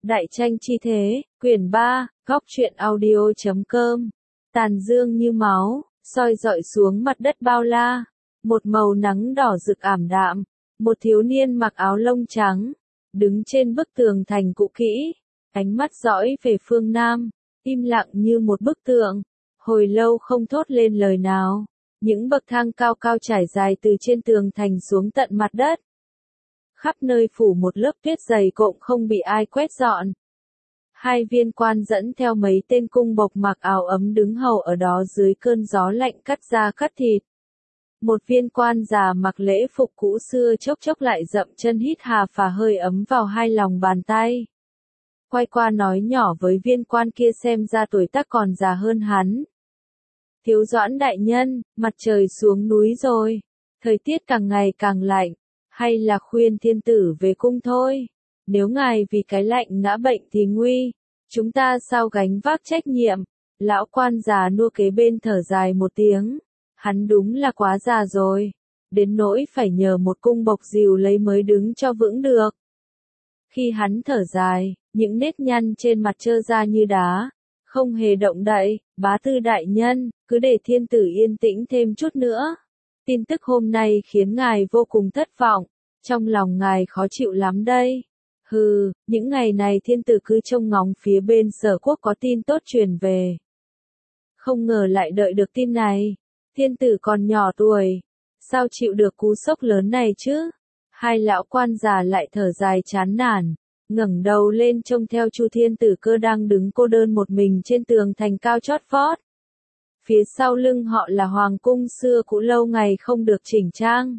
Đại tranh chi thế, quyển 3, góc truyện audio.com. Tàn dương như máu, soi dọi xuống mặt đất bao la. Một màu nắng đỏ rực ảm đạm. Một thiếu niên mặc áo lông trắng, đứng trên bức tường thành cũ kỹ, ánh mắt dõi về phương Nam, im lặng như một bức tượng, hồi lâu không thốt lên lời nào. Những bậc thang cao cao trải dài từ trên tường thành xuống tận mặt đất. Khắp nơi phủ một lớp tuyết dày cộm không bị ai quét dọn. Hai viên quan dẫn theo mấy tên cung bộc mặc áo ấm đứng hầu ở đó dưới cơn gió lạnh cắt da cắt thịt. Một viên quan già mặc lễ phục cũ xưa chốc chốc lại dậm chân hít hà phả hơi ấm vào hai lòng bàn tay. Quay qua nói nhỏ với viên quan kia xem ra tuổi tác còn già hơn hắn. Thiếu Doãn đại nhân, mặt trời xuống núi rồi, thời tiết càng ngày càng lạnh, hay là khuyên thiên tử về cung thôi. Nếu ngài vì cái lạnh ngã bệnh thì nguy, chúng ta sao gánh vác trách nhiệm. Lão quan già nua kế bên thở dài một tiếng, hắn đúng là quá già rồi, đến nỗi phải nhờ một cung bộc dìu lấy mới đứng cho vững được. Khi hắn thở dài, những nếp nhăn trên mặt trơ ra như đá, không hề động đậy. Bá tư đại nhân, cứ để thiên tử yên tĩnh thêm chút nữa. Tin tức hôm nay khiến ngài vô cùng thất vọng, trong lòng ngài khó chịu lắm đây. Hừ, những ngày này thiên tử cứ trông ngóng phía bên Sở Quốc có tin tốt truyền về. Không ngờ lại đợi được tin này. Thiên tử còn nhỏ tuổi, sao chịu được cú sốc lớn này chứ? Hai lão quan già lại thở dài chán nản, ngẩng đầu lên trông theo Chu Thiên Tử Cơ đang đứng cô đơn một mình trên tường thành cao chót vót. Phía sau lưng họ là hoàng cung xưa cũ lâu ngày không được chỉnh trang.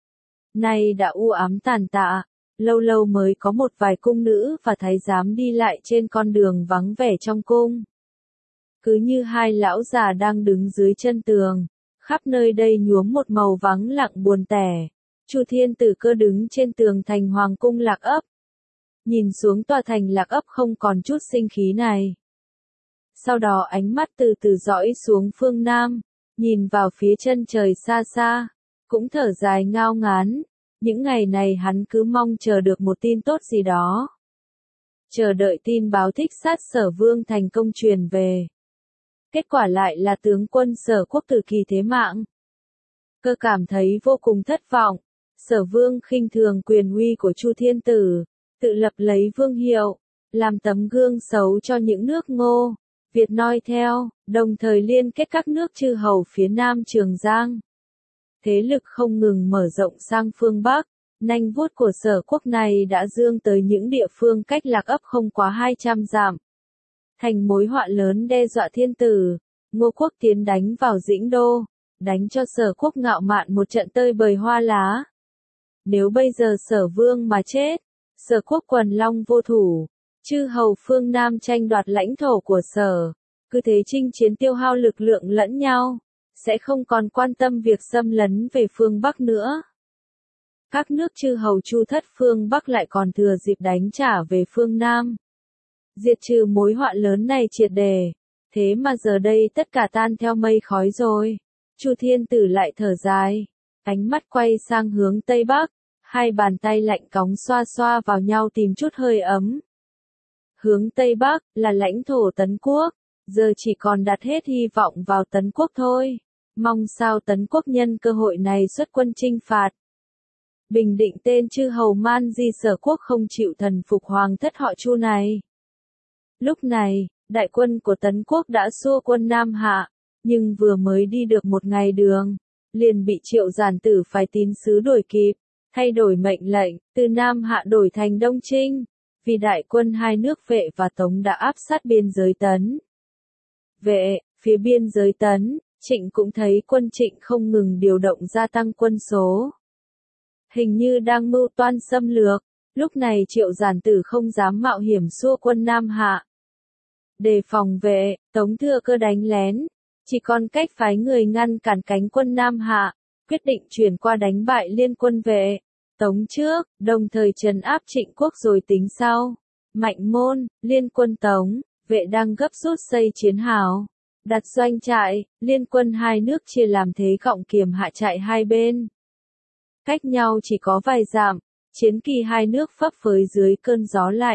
Nay đã u ám tàn tạ, lâu lâu mới có một vài cung nữ và thái giám đi lại trên con đường vắng vẻ trong cung. Cứ như hai lão già đang đứng dưới chân tường, khắp nơi đây nhuốm một màu vắng lặng buồn tẻ. Chu Thiên Tử Cơ đứng trên tường thành hoàng cung Lạc Ấp. Nhìn xuống tòa thành Lạc Ấp không còn chút sinh khí này. Sau đó ánh mắt từ từ dõi xuống phương Nam, nhìn vào phía chân trời xa xa, cũng thở dài ngao ngán. Những ngày này hắn cứ mong chờ được một tin tốt gì đó. Chờ đợi tin báo thích sát Sở Vương thành công truyền về. Kết quả lại là tướng quân Sở Quốc Tử Kỳ thế mạng. Cơ cảm thấy vô cùng thất vọng. Sở Vương khinh thường quyền uy của Chu Thiên Tử, tự lập lấy vương hiệu, làm tấm gương xấu cho những nước Ngô, Việt noi theo, đồng thời liên kết các nước chư hầu phía Nam Trường Giang. Thế lực không ngừng mở rộng sang phương Bắc, nanh vuốt của Sở Quốc này đã dương tới những địa phương cách Lạc Ấp không quá 200 dặm. Thành mối họa lớn đe dọa thiên tử, Ngô Quốc tiến đánh vào Dĩnh Đô, đánh cho Sở Quốc ngạo mạn một trận tơi bời hoa lá. Nếu bây giờ Sở Vương mà chết, Sở Quốc quần long vô thủ, chư hầu phương Nam tranh đoạt lãnh thổ của Sở, cứ thế chinh chiến tiêu hao lực lượng lẫn nhau, sẽ không còn quan tâm việc xâm lấn về phương Bắc nữa. Các nước chư hầu Chu thất phương Bắc lại còn thừa dịp đánh trả về phương Nam. Diệt trừ mối họa lớn này triệt để, thế mà giờ đây tất cả tan theo mây khói rồi. Chu Thiên Tử lại thở dài, ánh mắt quay sang hướng Tây Bắc, hai bàn tay lạnh cóng xoa xoa vào nhau tìm chút hơi ấm. Hướng Tây Bắc là lãnh thổ Tấn Quốc, giờ chỉ còn đặt hết hy vọng vào Tấn Quốc thôi. Mong sao Tấn Quốc nhân cơ hội này xuất quân chinh phạt. Bình định tên chư hầu man di Sở Quốc không chịu thần phục hoàng thất họ Chu này. Lúc này, đại quân của Tấn Quốc đã xua quân Nam Hạ, nhưng vừa mới đi được một ngày đường, liền bị Triệu Giản Tử phái tín sứ đuổi kịp, thay đổi mệnh lệnh, từ Nam Hạ đổi thành Đông Trinh, vì đại quân hai nước Vệ và Tống đã áp sát biên giới Tấn. Vệ, phía biên giới Tấn, Trịnh cũng thấy quân Trịnh không ngừng điều động gia tăng quân số. Hình như đang mưu toan xâm lược, lúc này Triệu Giản Tử không dám mạo hiểm xua quân Nam Hạ. Đề phòng Vệ, Tống thừa cơ đánh lén, chỉ còn cách phái người ngăn cản cánh quân Nam Hạ, quyết định chuyển qua đánh bại liên quân Vệ, Tống trước, đồng thời trấn áp Trịnh quốc rồi tính sau. Mạnh Môn, liên quân Tống, Vệ đang gấp rút xây chiến hào, đặt doanh trại, liên quân hai nước chia làm thế gọng kiềm hạ trại hai bên. Cách nhau chỉ có vài dặm, chiến kỳ hai nước phấp phới dưới cơn gió lạnh.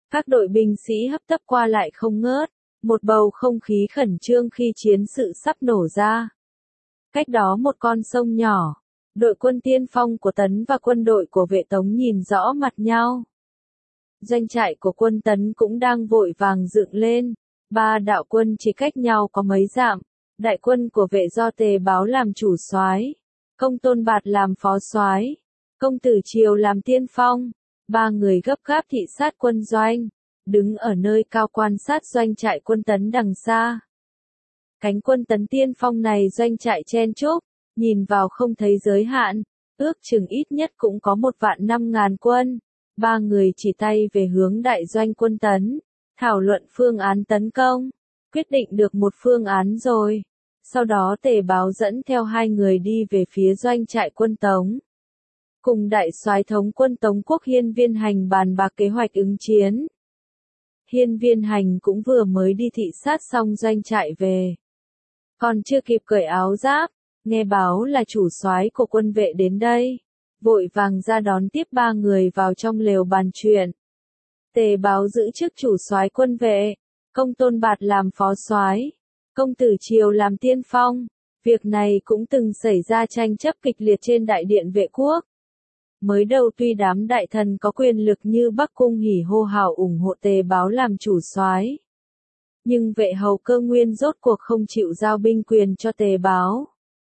Các đội binh sĩ hấp tấp qua lại không ngớt, một bầu không khí khẩn trương khi chiến sự sắp nổ ra. Cách đó một con sông nhỏ, đội quân tiên phong của Tấn và quân đội của Vệ Tống nhìn rõ mặt nhau. Doanh trại của quân Tấn cũng đang vội vàng dựng lên, ba đạo quân chỉ cách nhau có mấy dặm, đại quân của Vệ do Tề Báo làm chủ soái, Công Tôn Bạt làm phó soái, Công Tử Triều làm tiên phong, ba người gấp gáp thị sát quân doanh, đứng ở nơi cao quan sát doanh trại quân Tấn đằng xa. Cánh quân Tấn tiên phong này doanh trại chen chúc, nhìn vào không thấy giới hạn, ước chừng ít nhất cũng có 1.500.000 quân. Ba người chỉ tay về hướng đại doanh quân Tấn, thảo luận phương án tấn công, quyết định được một phương án rồi. Sau đó Tề Báo dẫn theo hai người đi về phía doanh trại quân Tống. Cùng đại soái thống quân Tống Quốc Hiên Viên Hành bàn bạc kế hoạch ứng chiến. Hiên Viên Hành cũng vừa mới đi thị sát xong doanh trại về. Còn chưa kịp cởi áo giáp, nghe báo là chủ soái của quân Vệ đến đây. Vội vàng ra đón tiếp ba người vào trong lều bàn chuyện. Tề Báo giữ chức chủ soái quân Vệ, Công Tôn Bạt làm phó soái, Công Tử Triều làm tiên phong. Việc này cũng từng xảy ra tranh chấp kịch liệt trên đại điện Vệ quốc. Mới đầu tuy đám đại thần có quyền lực như Bắc Cung hỉ hô hào ủng hộ Tề Báo làm chủ soái, nhưng Vệ hầu Cơ Nguyên rốt cuộc không chịu giao binh quyền cho Tề Báo.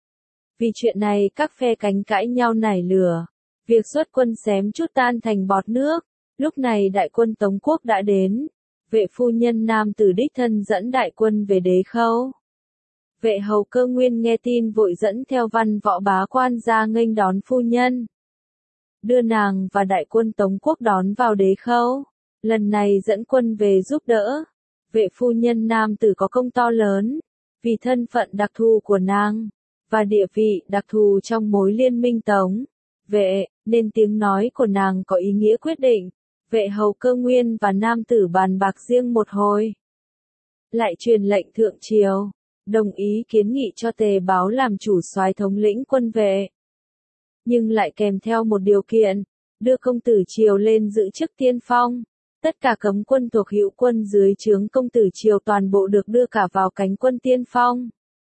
Vì chuyện này các phe cánh cãi nhau nảy lửa, việc xuất quân xém chút tan thành bọt nước. Lúc này đại quân Tống quốc đã đến, Vệ phu nhân nam tử đích thân dẫn đại quân về Đế Khâu. Vệ hầu Cơ Nguyên nghe tin vội dẫn theo văn võ bá quan ra nghênh đón phu nhân, đưa nàng và đại quân Tống quốc đón vào Đế Khâu. Lần này dẫn quân về giúp đỡ. Vệ phu nhân nam tử có công to lớn, vì thân phận đặc thù của nàng và địa vị đặc thù trong mối liên minh Tống Vệ, nên tiếng nói của nàng có ý nghĩa quyết định. Vệ hầu Cơ Nguyên và nam tử bàn bạc riêng một hồi, lại truyền lệnh thượng triều, đồng ý kiến nghị cho Tề Báo làm chủ soái thống lĩnh quân Vệ, nhưng lại kèm theo một điều kiện, đưa Công Tử Triều lên giữ chức tiên phong. Tất cả cấm quân thuộc hữu quân dưới trướng Công Tử Triều toàn bộ được đưa cả vào cánh quân tiên phong,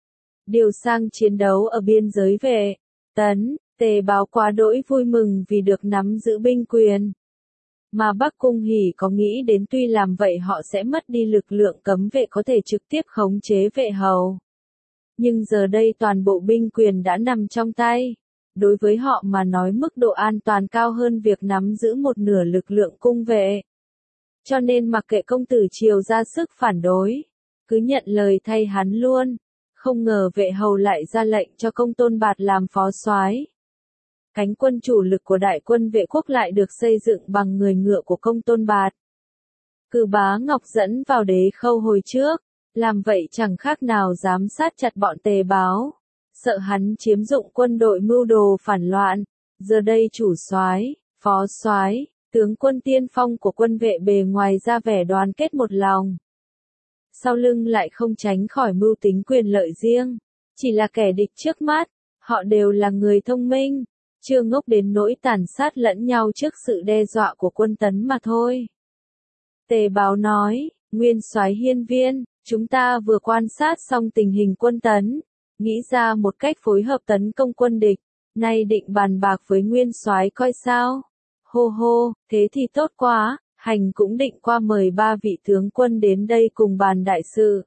điều sang chiến đấu ở biên giới Vệ, Tấn. Tề Báo quá đỗi vui mừng vì được nắm giữ binh quyền. Mà Bắc Cung hỉ có nghĩ đến tuy làm vậy họ sẽ mất đi lực lượng cấm vệ có thể trực tiếp khống chế Vệ hầu. Nhưng giờ đây toàn bộ binh quyền đã nằm trong tay. Đối với họ mà nói mức độ an toàn cao hơn việc nắm giữ một nửa lực lượng cung vệ. Cho nên mặc kệ Công Tử Triều ra sức phản đối, cứ nhận lời thay hắn luôn. Không ngờ Vệ hầu lại ra lệnh cho Công Tôn Bạt làm phó soái. Cánh quân chủ lực của đại quân Vệ quốc lại được xây dựng bằng người ngựa của Công Tôn Bạt. Cử Bá Ngọc dẫn vào Đế Khâu hồi trước, làm vậy chẳng khác nào giám sát chặt bọn Tề Báo, sợ hắn chiếm dụng quân đội mưu đồ phản loạn. Giờ đây chủ soái, phó soái, tướng quân tiên phong của quân Vệ bề ngoài ra vẻ đoàn kết một lòng, sau lưng lại không tránh khỏi mưu tính quyền lợi riêng, chỉ là kẻ địch trước mắt. Họ đều là người thông minh, chưa ngốc đến nỗi tàn sát lẫn nhau trước sự đe dọa của quân Tấn mà thôi. Tề Báo nói, Nguyên soái Hiên Viên, chúng ta vừa quan sát xong tình hình quân Tấn, nghĩ ra một cách phối hợp tấn công quân địch, nay định bàn bạc với Nguyên soái coi sao. Hô hô, thế thì tốt quá, Hành cũng định qua mời ba vị tướng quân đến đây cùng bàn đại sự.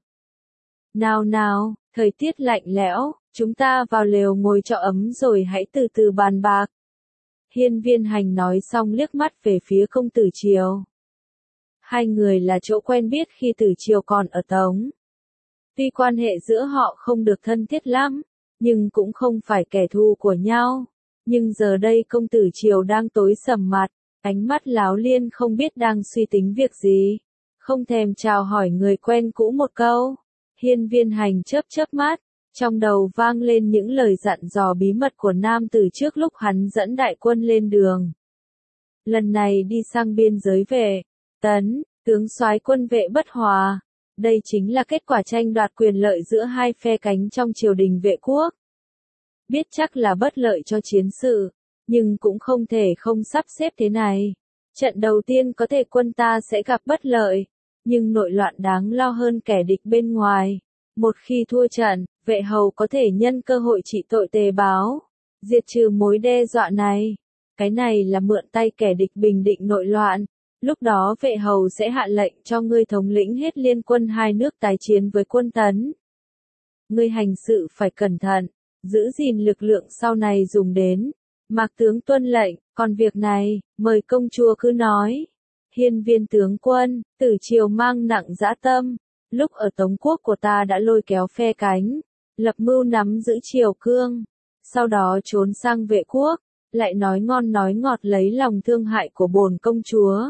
Nào nào, thời tiết lạnh lẽo, chúng ta vào lều ngồi cho ấm rồi hãy từ từ bàn bạc. Hiên Viên Hành nói xong liếc mắt về phía Công Tử Triều. Hai người là chỗ quen biết khi Tử Triều còn ở Tống. Tuy quan hệ giữa họ không được thân thiết lắm, nhưng cũng không phải kẻ thù của nhau. Nhưng giờ đây Công Tử Triều đang tối sầm mặt, ánh mắt láo liên không biết đang suy tính việc gì. Không thèm chào hỏi người quen cũ một câu. Hiên Viên Hành chớp chớp mắt, trong đầu vang lên những lời dặn dò bí mật của nam tử trước lúc hắn dẫn đại quân lên đường. Lần này đi sang biên giới Vệ, Tấn, tướng soái quân Vệ bất hòa. Đây chính là kết quả tranh đoạt quyền lợi giữa hai phe cánh trong triều đình Vệ quốc. Biết chắc là bất lợi cho chiến sự, nhưng cũng không thể không sắp xếp thế này. Trận đầu tiên có thể quân ta sẽ gặp bất lợi, nhưng nội loạn đáng lo hơn kẻ địch bên ngoài. Một khi thua trận, vệ hầu có thể nhân cơ hội trị tội Tề Báo, diệt trừ mối đe dọa này. Cái này là mượn tay kẻ địch bình định nội loạn. Lúc đó vệ hầu sẽ hạ lệnh cho ngươi thống lĩnh hết liên quân hai nước tái chiến với quân Tấn. Ngươi hành sự phải cẩn thận, giữ gìn lực lượng sau này dùng đến. Mạc tướng tuân lệnh, còn việc này, mời công chúa cứ nói. Hiên Viên tướng quân, Tử Triều mang nặng dã tâm, lúc ở Tống quốc của ta đã lôi kéo phe cánh, lập mưu nắm giữ Triều Cương, sau đó trốn sang Vệ quốc, lại nói ngon nói ngọt lấy lòng thương hại của bổn công chúa.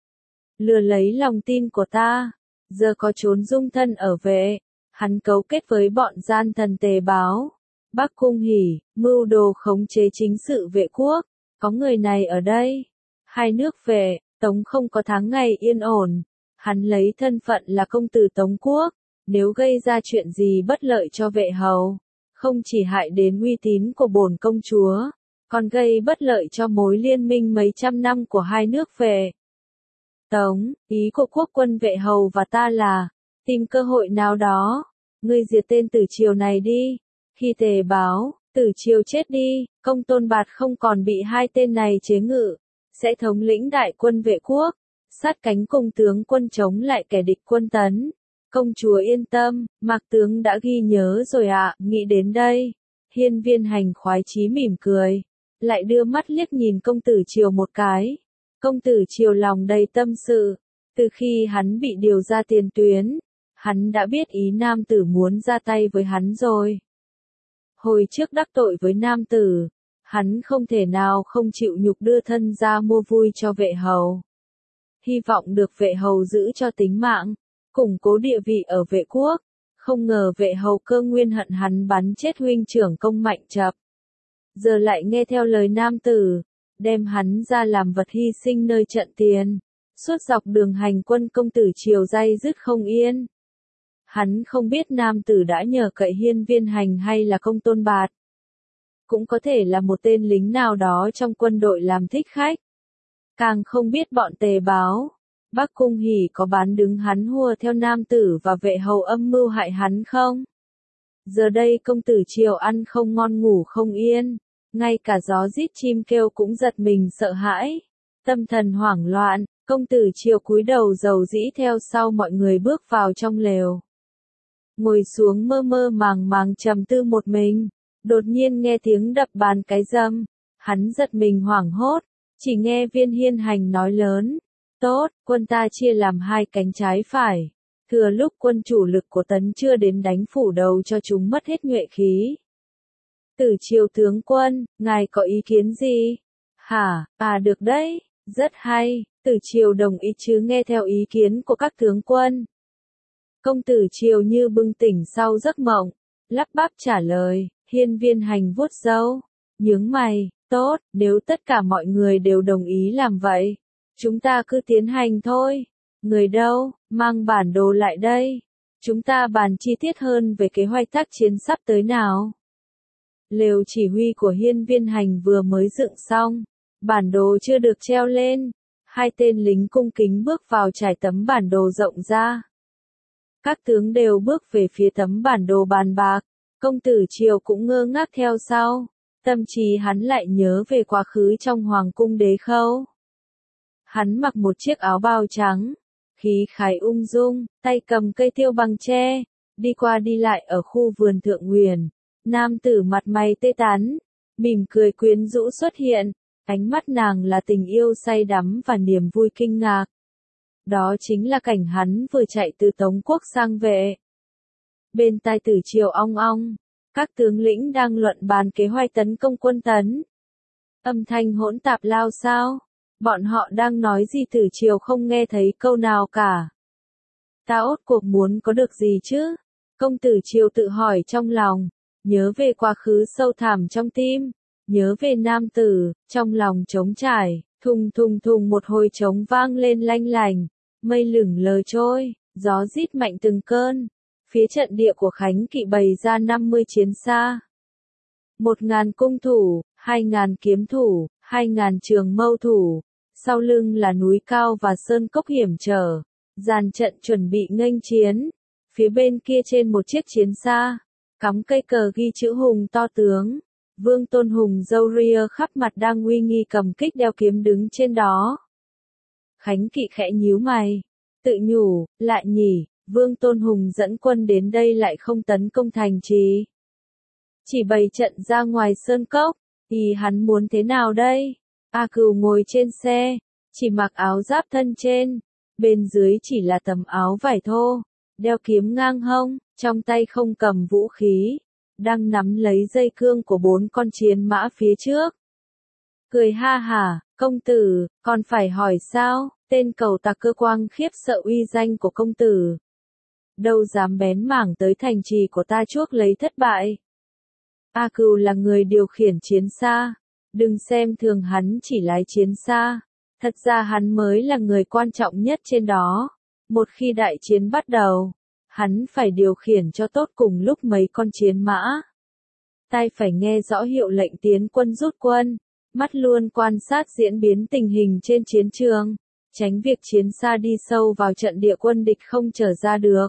Lừa lấy lòng tin của ta, giờ có trốn dung thân ở Vệ, hắn cấu kết với bọn gian thần Tề Báo. Bắc Cung Hỉ, mưu đồ khống chế chính sự Vệ quốc, có người này ở đây. Hai nước Vệ, Tống không có tháng ngày yên ổn, hắn lấy thân phận là công tử Tống quốc, nếu gây ra chuyện gì bất lợi cho Vệ hầu, không chỉ hại đến uy tín của bổn công chúa, còn gây bất lợi cho mối liên minh mấy trăm năm của hai nước Vệ. Tống, ý của quốc quân Vệ hầu và ta là, tìm cơ hội nào đó, ngươi diệt tên Tử Triều này đi. Khi Tề Báo, Tử Triều chết đi, Công Tôn Bạt không còn bị hai tên này chế ngự, sẽ thống lĩnh đại quân Vệ quốc, sát cánh cùng tướng quân chống lại kẻ địch quân Tấn. Công chúa yên tâm, Mạc tướng đã ghi nhớ rồi ạ. Nghĩ đến đây, Hiên Viên Hành khoái chí mỉm cười, lại đưa mắt liếc nhìn công tử Triều một cái. Công tử Triều lòng đầy tâm sự, từ khi hắn bị điều ra tiền tuyến, hắn đã biết ý nam tử muốn ra tay với hắn rồi. Hồi trước đắc tội với nam tử, hắn không thể nào không chịu nhục đưa thân ra mua vui cho Vệ hầu. Hy vọng được Vệ hầu giữ cho tính mạng, củng cố địa vị ở Vệ quốc, không ngờ Vệ hầu Cơ Nguyên hận hắn bắn chết huynh trưởng Công Mạnh Chập. Giờ lại nghe theo lời nam tử, đem hắn ra làm vật hy sinh nơi trận tiền, suốt dọc đường hành quân công tử Triều day dứt không yên. Hắn không biết nam tử đã nhờ cậy Hiên Viên Hành hay là Công Tôn Bạt. Cũng có thể là một tên lính nào đó trong quân đội làm thích khách. Càng không biết bọn Tề Báo, Bắc Cung Hỉ có bán đứng hắn hùa theo nam tử và Vệ hầu âm mưu hại hắn không? Giờ đây công tử Triều ăn không ngon ngủ không yên, ngay cả gió rít chim kêu cũng giật mình sợ hãi. Tâm thần hoảng loạn, công tử Triều cúi đầu dầu dĩ theo sau mọi người bước vào trong lều. Ngồi xuống mơ mơ màng màng trầm tư một mình, đột nhiên nghe tiếng đập bàn cái râm, hắn giật mình hoảng hốt, chỉ nghe Viên Hiên Hành nói lớn, tốt, quân ta chia làm hai cánh trái phải, thừa lúc quân chủ lực của Tấn chưa đến đánh phủ đầu cho chúng mất hết nhuệ khí. Tử Triều tướng quân, ngài có ý kiến gì? Hả, được đấy, rất hay, Tử Triều đồng ý chứ nghe theo ý kiến của các tướng quân. Công tử Triều như bừng tỉnh sau giấc mộng, lắp bắp trả lời. Hiên Viên Hành vuốt râu, nhướng mày, tốt, nếu tất cả mọi người đều đồng ý làm vậy, chúng ta cứ tiến hành thôi. Người đâu, mang bản đồ lại đây. Chúng ta bàn chi tiết hơn về kế hoạch tác chiến sắp tới nào. Lều chỉ huy của Hiên Viên Hành vừa mới dựng xong, bản đồ chưa được treo lên. Hai tên lính cung kính bước vào trải tấm bản đồ rộng ra. Các tướng đều bước về phía tấm bản đồ bàn bạc. Công tử Triều cũng ngơ ngác theo sau, tâm trí hắn lại nhớ về quá khứ trong hoàng cung Đế Khâu. Hắn mặc một chiếc áo bào trắng, khí khái ung dung, tay cầm cây tiêu bằng tre, đi qua đi lại ở khu vườn Thượng Huyền. Nam tử mặt mày tươi tắn, mỉm cười quyến rũ xuất hiện, ánh mắt nàng là tình yêu say đắm và niềm vui kinh ngạc. Đó chính là cảnh hắn vừa chạy từ Tống quốc sang Vệ. Bên tai Tử Triều ong ong, các tướng lĩnh đang luận bàn kế hoạch tấn công quân Tấn. Âm thanh hỗn tạp lao xao, bọn họ đang nói gì Tử Triều không nghe thấy câu nào cả. Ta ốt cuộc muốn có được gì chứ? Công tử Triều tự hỏi trong lòng, nhớ về quá khứ sâu thẳm trong tim, nhớ về nam tử, trong lòng trống trải, thùng thùng thùng một hồi trống vang lên lanh lành, mây lửng lờ trôi, gió rít mạnh từng cơn. Phía trận địa của Khánh Kỵ bày ra 50 chiến xa. 1.000 cung thủ, 2.000 kiếm thủ, 2.000 trường mâu thủ, sau lưng là núi cao và sơn cốc hiểm trở, dàn trận chuẩn bị nghênh chiến. Phía bên kia trên một chiếc chiến xa, cắm cây cờ ghi chữ Hùng to tướng. Vương Tôn Hùng râu ria khắp mặt đang uy nghi cầm kích đeo kiếm đứng trên đó. Khánh Kỵ khẽ nhíu mày, tự nhủ, lại nhỉ, Vương Tôn Hùng dẫn quân đến đây lại không tấn công thành trì. Chỉ bày trận ra ngoài sơn cốc, thì hắn muốn thế nào đây? A Cừu ngồi trên xe, chỉ mặc áo giáp thân trên, bên dưới chỉ là tấm áo vải thô, đeo kiếm ngang hông, trong tay không cầm vũ khí, đang nắm lấy dây cương của 4 con chiến mã phía trước. Cười ha hả, công tử, còn phải hỏi sao, tên cầu tặc Cơ Quang khiếp sợ uy danh của công tử. Đâu dám bén mảng tới thành trì của ta chuốc lấy thất bại. A Cừu là người điều khiển chiến xa, đừng xem thường hắn chỉ lái chiến xa, thật ra hắn mới là người quan trọng nhất trên đó. Một khi đại chiến bắt đầu, hắn phải điều khiển cho tốt cùng lúc mấy con chiến mã. Tai phải nghe rõ hiệu lệnh tiến quân rút quân, mắt luôn quan sát diễn biến tình hình trên chiến trường, tránh việc chiến xa đi sâu vào trận địa quân địch không trở ra được.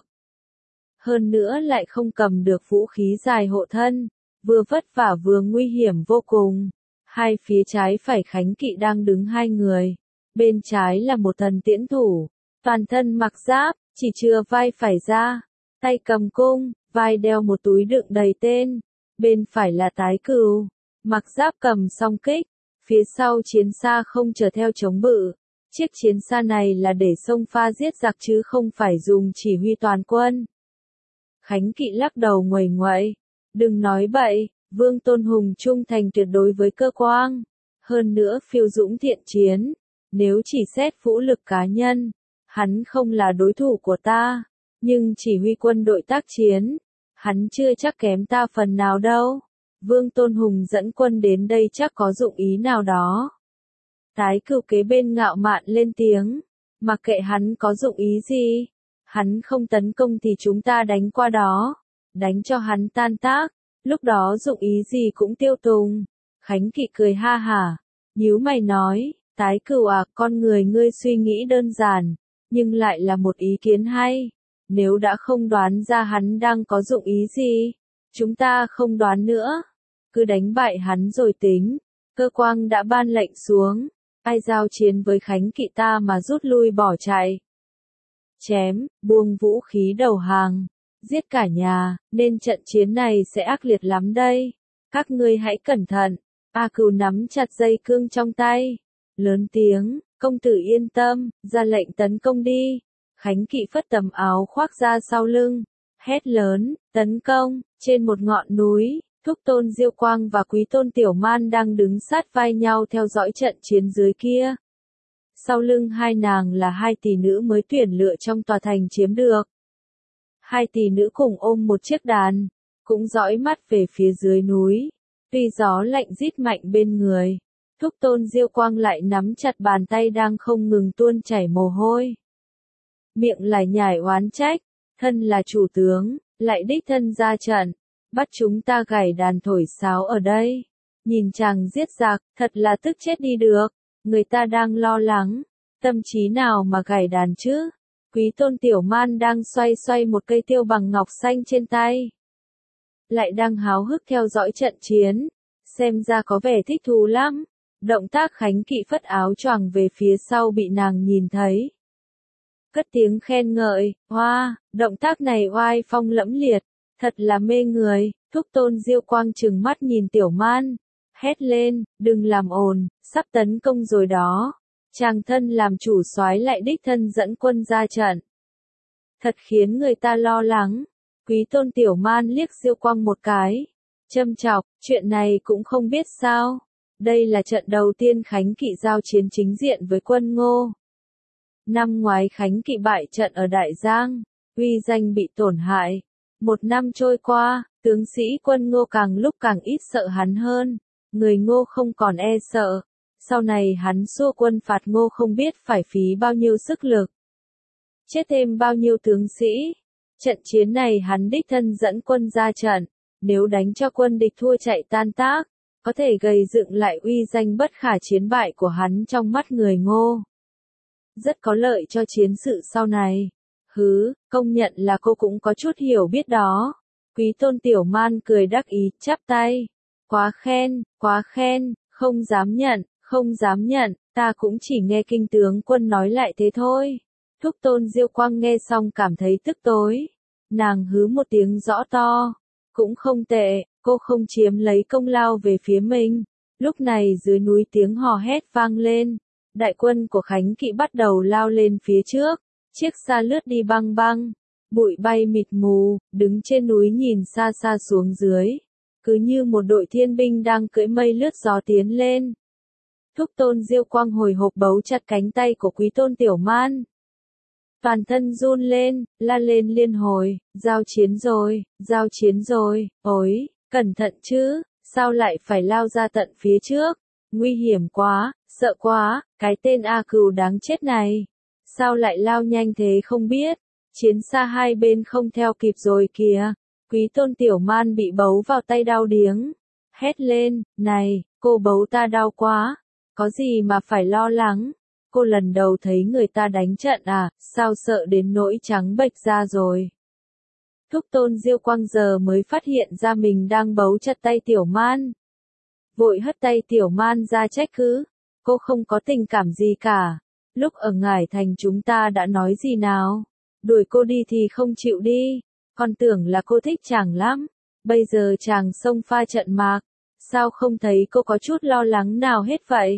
Hơn nữa lại không cầm được vũ khí dài hộ thân, vừa vất vả vừa nguy hiểm vô cùng. Hai phía trái phải Khánh Kỵ đang đứng 2 người, bên trái là một thần tiễn thủ, toàn thân mặc giáp, chỉ chừa vai phải ra, tay cầm cung, vai đeo một túi đựng đầy tên. Bên phải là Tái Cừu, mặc giáp cầm song kích, phía sau chiến xa không chở theo chống bự. Chiếc chiến xa này là để xông pha giết giặc chứ không phải dùng chỉ huy toàn quân. Khánh Kỵ lắc đầu nguầy nguậy, đừng nói bậy, Vương Tôn Hùng trung thành tuyệt đối với Cơ Quang, hơn nữa phiêu dũng thiện chiến, nếu chỉ xét vũ lực cá nhân, hắn không là đối thủ của ta, nhưng chỉ huy quân đội tác chiến, hắn chưa chắc kém ta phần nào đâu. Vương Tôn Hùng dẫn quân đến đây chắc có dụng ý nào đó. Tái Cừu kế bên ngạo mạn lên tiếng, mặc kệ hắn có dụng ý gì, hắn không tấn công thì chúng ta đánh qua đó, đánh cho hắn tan tác, lúc đó dụng ý gì cũng tiêu tùng. Khánh Kỵ cười ha hả, nhíu mày nói, Tái Cừu à, con người ngươi suy nghĩ đơn giản, nhưng lại là một ý kiến hay. Nếu đã không đoán ra hắn đang có dụng ý gì, chúng ta không đoán nữa, cứ đánh bại hắn rồi tính. Cơ Quang đã ban lệnh xuống, ai giao chiến với Khánh Kỵ ta mà rút lui bỏ chạy. Chém, buông vũ khí đầu hàng, giết cả nhà, nên trận chiến này sẽ ác liệt lắm đây. Các ngươi hãy cẩn thận. A Cừu nắm chặt dây cương trong tay, lớn tiếng, công tử yên tâm, ra lệnh tấn công đi. Khánh Kỵ phất tấm áo khoác ra sau lưng, hét lớn, tấn công. Trên một ngọn núi, Thúc Tôn Diêu Quang và Quý Tôn Tiểu Man đang đứng sát vai nhau theo dõi trận chiến dưới kia. Sau lưng hai nàng là 2 tỷ nữ mới tuyển lựa trong tòa thành chiếm được. 2 tỷ nữ cùng ôm một chiếc đàn, cũng dõi mắt về phía dưới núi. Tuy gió lạnh rít mạnh bên người, Thúc Tôn Diêu Quang lại nắm chặt bàn tay đang không ngừng tuôn chảy mồ hôi. Miệng lại nhải oán trách, thân là chủ tướng, lại đích thân ra trận, bắt chúng ta gảy đàn thổi sáo ở đây. Nhìn chàng giết giặc, thật là tức chết đi được, người ta đang lo lắng, tâm trí nào mà gảy đàn chứ. Quý Tôn Tiểu Man đang xoay xoay một cây tiêu bằng ngọc xanh trên tay, lại đang háo hức theo dõi trận chiến, xem ra có vẻ thích thú lắm. Động tác Khánh Kỵ phất áo choàng về phía sau bị nàng nhìn thấy, cất tiếng khen ngợi, hoa, động tác này oai phong lẫm liệt, thật là mê người. Thúc Tôn Diêu Quang trừng mắt nhìn Tiểu Man, hét lên, đừng làm ồn, sắp tấn công rồi đó. Chàng thân làm chủ soái lại đích thân dẫn quân ra trận, thật khiến người ta lo lắng. Quý Tôn Tiểu Man liếc Diêu Quang một cái, châm chọc, chuyện này cũng không biết sao. Đây là trận đầu tiên Khánh Kỵ giao chiến chính diện với quân Ngô. Năm ngoái Khánh Kỵ bại trận ở Đại Giang, uy danh bị tổn hại. 1 năm trôi qua, tướng sĩ quân Ngô càng lúc càng ít sợ hắn hơn, người Ngô không còn e sợ. Sau này hắn xua quân phạt Ngô không biết phải phí bao nhiêu sức lực, chết thêm bao nhiêu tướng sĩ. Trận chiến này hắn đích thân dẫn quân ra trận, nếu đánh cho quân địch thua chạy tan tác, có thể gây dựng lại uy danh bất khả chiến bại của hắn trong mắt người Ngô. Rất có lợi cho chiến sự sau này. Công nhận là cô cũng có chút hiểu biết đó. Quý Tôn Tiểu Man cười đắc ý, chắp tay. Quá khen, không dám nhận, ta cũng chỉ nghe Kinh tướng quân nói lại thế thôi. Thúc Tôn Diêu Quang nghe xong cảm thấy tức tối. Nàng hứ một tiếng rõ to. Cũng không tệ, cô không chiếm lấy công lao về phía mình. Lúc này dưới núi tiếng hò hét vang lên. Đại quân của Khánh Kỵ bắt đầu lao lên phía trước. Chiếc xa lướt đi băng băng. Bụi bay mịt mù, đứng trên núi nhìn xa xa xuống dưới. Cứ như một đội thiên binh đang cưỡi mây lướt gió tiến lên. Thúc Tôn Diêu Quang hồi hộp bấu chặt cánh tay của Quý Tôn Tiểu Man. Toàn thân run lên, la lên liên hồi, giao chiến rồi, ối, cẩn thận chứ, sao lại phải lao ra tận phía trước, nguy hiểm quá, sợ quá, cái tên A Cừu đáng chết này, sao lại lao nhanh thế không biết, chiến xa hai bên không theo kịp rồi kìa, Quý Tôn Tiểu Man bị bấu vào tay đau điếng, hét lên, này, cô bấu ta đau quá, có gì mà phải lo lắng. Cô lần đầu thấy người ta đánh trận à, sao sợ đến nỗi trắng bệch ra rồi. Thúc Tôn Diêu Quang giờ mới phát hiện ra mình đang bấu chặt tay Tiểu Man. Vội hất tay Tiểu Man ra trách cứ, cô không có tình cảm gì cả. Lúc ở Ngải Thành chúng ta đã nói gì nào, đuổi cô đi thì không chịu đi, con tưởng là cô thích chàng lắm. Bây giờ chàng xông pha trận mạc, sao không thấy cô có chút lo lắng nào hết vậy?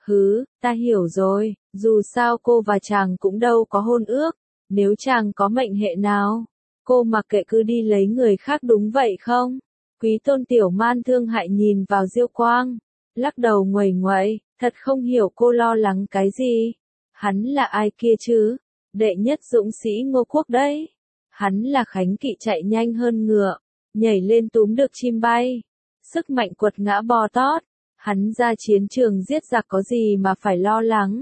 Ta hiểu rồi, dù sao cô và chàng cũng đâu có hôn ước, nếu chàng có mệnh hệ nào, cô mặc kệ cứ đi lấy người khác đúng vậy không? Quý Tôn Tiểu Man thương hại nhìn vào Diêu Quang, lắc đầu nguầy nguậy, thật không hiểu cô lo lắng cái gì. Hắn là ai kia chứ? Đệ nhất dũng sĩ Ngô Quốc đấy. Hắn là Khánh Kỵ chạy nhanh hơn ngựa, nhảy lên túm được chim bay, sức mạnh quật ngã bò tót. Hắn ra chiến trường giết giặc có gì mà phải lo lắng.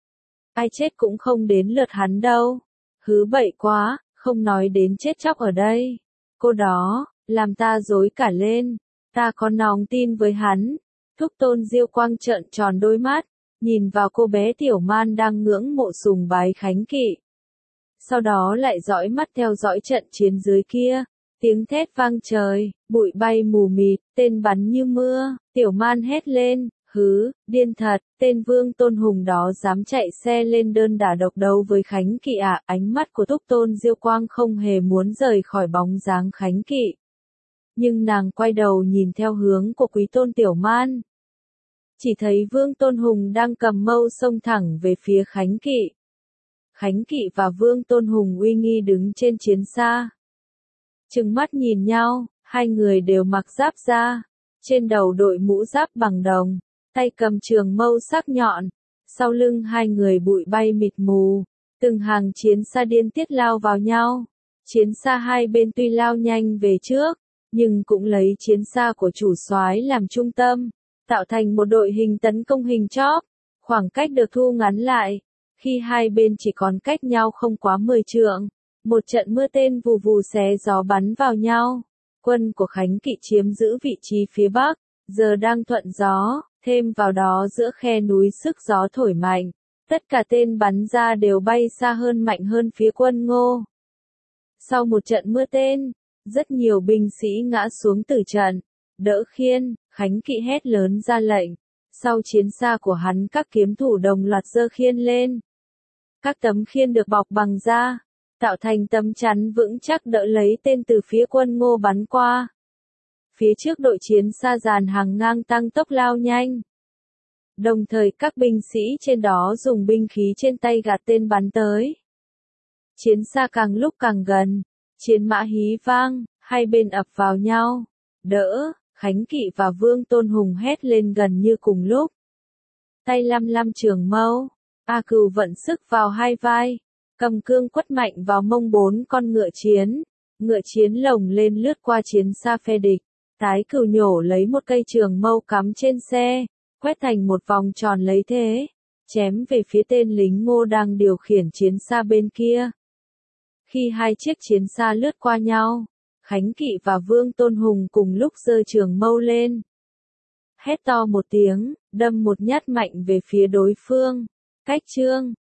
Ai chết cũng không đến lượt hắn đâu. Bậy quá, không nói đến chết chóc ở đây. Cô đó, làm ta rối cả lên. Ta có nòng tin với hắn. Thúc Tôn Diêu Quang trợn tròn đôi mắt, nhìn vào cô bé Tiểu Man đang ngưỡng mộ sùng bái Khánh Kỵ. Sau đó lại dõi mắt theo dõi trận chiến dưới kia. Tiếng thét vang trời, bụi bay mù mịt, tên bắn như mưa, Tiểu Man hét lên, điên thật, tên Vương Tôn Hùng đó dám chạy xe lên đơn đả độc đấu với Khánh Kỵ à, ánh mắt của Thúc Tôn Diêu Quang không hề muốn rời khỏi bóng dáng Khánh Kỵ. Nhưng nàng quay đầu nhìn theo hướng của Quý Tôn Tiểu Man. Chỉ thấy Vương Tôn Hùng đang cầm mâu xông thẳng về phía Khánh Kỵ. Khánh Kỵ và Vương Tôn Hùng uy nghi đứng trên chiến xa. Trừng mắt nhìn nhau, hai người đều mặc giáp da, trên đầu đội mũ giáp bằng đồng, tay cầm trường mâu sắc nhọn, sau lưng hai người bụi bay mịt mù, từng hàng chiến xa điên tiết lao vào nhau. Chiến xa hai bên tuy lao nhanh về trước, nhưng cũng lấy chiến xa của chủ soái làm trung tâm, tạo thành một đội hình tấn công hình chóp, khoảng cách được thu ngắn lại, khi hai bên chỉ còn cách nhau không quá 10 trượng. Một trận mưa tên vù vù xé gió bắn vào nhau. Quân của Khánh Kỵ chiếm giữ vị trí phía bắc, giờ đang thuận gió, thêm vào đó giữa khe núi sức gió thổi mạnh. Tất cả tên bắn ra đều bay xa hơn mạnh hơn phía quân Ngô. Sau một trận mưa tên, rất nhiều binh sĩ ngã xuống tử trận. Đỡ khiên, Khánh Kỵ hét lớn ra lệnh. Sau chiến xa của hắn các kiếm thủ đồng loạt giơ khiên lên. Các tấm khiên được bọc bằng da, tạo thành tấm chắn vững chắc đỡ lấy tên từ phía quân Ngô bắn qua. Phía trước đội chiến xa dàn hàng ngang tăng tốc lao nhanh. Đồng thời các binh sĩ trên đó dùng binh khí trên tay gạt tên bắn tới. Chiến xa càng lúc càng gần, chiến mã hí vang, hai bên ập vào nhau. Đỡ, Khánh Kỵ và Vương Tôn Hùng hét lên gần như cùng lúc. Tay lăm lăm trường mâu, A Cừu vận sức vào hai vai. Cầm cương quất mạnh vào mông bốn con ngựa chiến lồng lên lướt qua chiến xa phe địch, Tái Cừu nhổ lấy một cây trường mâu cắm trên xe, quét thành một vòng tròn lấy thế, chém về phía tên lính Ngô đang điều khiển chiến xa bên kia. Khi hai chiếc chiến xa lướt qua nhau, Khánh Kỵ và Vương Tôn Hùng cùng lúc giơ trường mâu lên. hét to một tiếng, đâm một nhát mạnh về phía đối phương. Cách chương